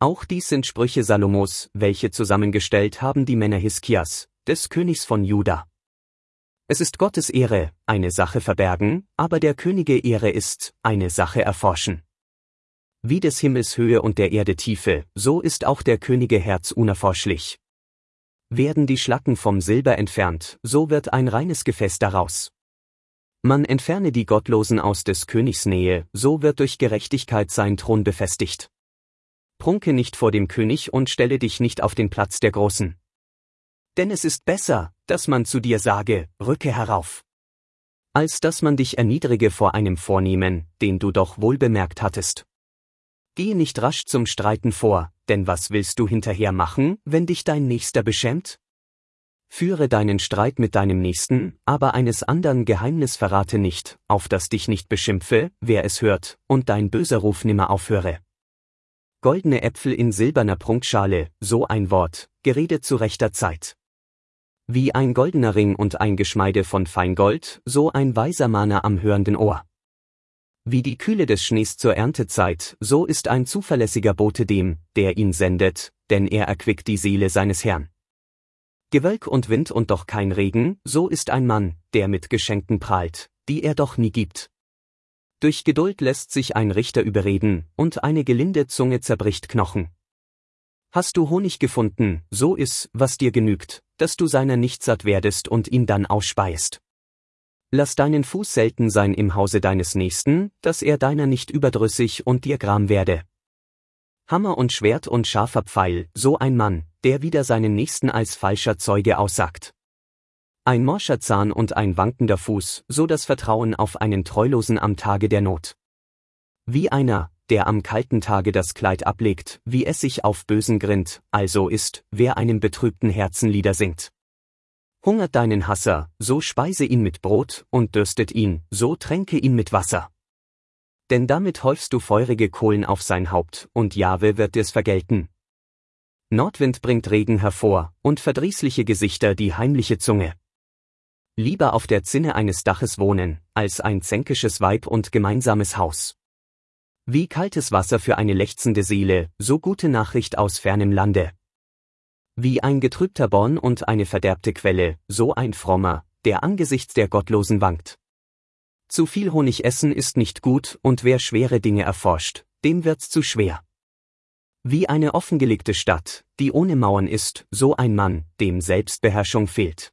Auch dies sind Sprüche Salomos, welche zusammengestellt haben die Männer Hiskias, des Königs von Juda. Es ist Gottes Ehre, eine Sache verbergen, aber der Könige Ehre ist, eine Sache erforschen. Wie des Himmels Höhe und der Erde Tiefe, so ist auch der Könige Herz unerforschlich. Werden die Schlacken vom Silber entfernt, so wird ein reines Gefäß daraus. Man entferne die Gottlosen aus des Königs Nähe, so wird durch Gerechtigkeit sein Thron befestigt. Prunke nicht vor dem König und stelle dich nicht auf den Platz der Großen. Denn es ist besser, dass man zu dir sage, rücke herauf, als dass man dich erniedrige vor einem Vornehmen, den du doch wohl bemerkt hattest. Gehe nicht rasch zum Streiten vor, denn was willst du hinterher machen, wenn dich dein Nächster beschämt? Führe deinen Streit mit deinem Nächsten, aber eines andern Geheimnis verrate nicht, auf dass dich nicht beschimpfe, wer es hört, und dein böser Ruf nimmer aufhöre. Goldene Äpfel in silberner Prunkschale, so ein Wort, Gerede zu rechter Zeit. Wie ein goldener Ring und ein Geschmeide von Feingold, so ein weiser Mahner am hörenden Ohr. Wie die Kühle des Schnees zur Erntezeit, so ist ein zuverlässiger Bote dem, der ihn sendet, denn er erquickt die Seele seines Herrn. Gewölk und Wind und doch kein Regen, so ist ein Mann, der mit Geschenken prahlt, die er doch nie gibt. Durch Geduld lässt sich ein Richter überreden, und eine gelinde Zunge zerbricht Knochen. Hast du Honig gefunden, so iss, was dir genügt, dass du seiner nicht satt werdest und ihn dann ausspeist. Lass deinen Fuß selten sein im Hause deines Nächsten, dass er deiner nicht überdrüssig und dir Gram werde. Hammer und Schwert und scharfer Pfeil, so ein Mann, der wider seinen Nächsten als falscher Zeuge aussagt. Ein morscher Zahn und ein wankender Fuß, so das Vertrauen auf einen Treulosen am Tage der Not. Wie einer, der am kalten Tage das Kleid ablegt, wie es sich auf Bösen grinnt, also ist, wer einem betrübten Herzen Lieder singt. Hungert deinen Hasser, so speise ihn mit Brot, und dürstet ihn, so tränke ihn mit Wasser. Denn damit häufst du feurige Kohlen auf sein Haupt, und Jahwe wird dir's vergelten. Nordwind bringt Regen hervor, und verdrießliche Gesichter die heimliche Zunge. Lieber auf der Zinne eines Daches wohnen, als ein zänkisches Weib und gemeinsames Haus. Wie kaltes Wasser für eine lechzende Seele, so gute Nachricht aus fernem Lande. Wie ein getrübter Born und eine verderbte Quelle, so ein Frommer, der angesichts der Gottlosen wankt. Zu viel Honig essen ist nicht gut, und wer schwere Dinge erforscht, dem wird's zu schwer. Wie eine offengelegte Stadt, die ohne Mauern ist, so ein Mann, dem Selbstbeherrschung fehlt.